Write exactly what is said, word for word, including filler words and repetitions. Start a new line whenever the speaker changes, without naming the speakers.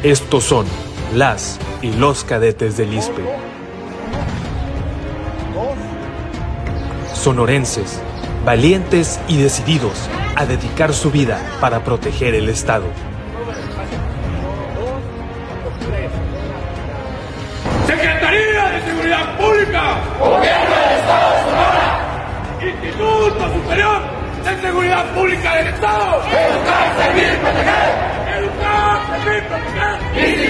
Estos son las y los cadetes del I S P E. Sonorenses, valientes y decididos a dedicar su vida para proteger el Estado.
Secretaría de Seguridad Pública,
Gobierno del Estado de Sonora,
Instituto Superior de Seguridad Pública del Estado.
educar, servir, proteger.
Educar, servir, proteger.